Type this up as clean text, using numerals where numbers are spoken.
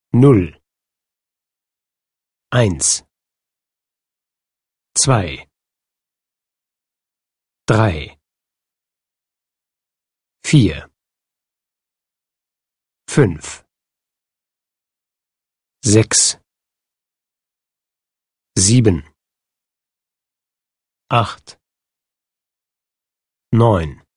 0, 1, 2, 3, 4, 5, 6, 7, 8, 9,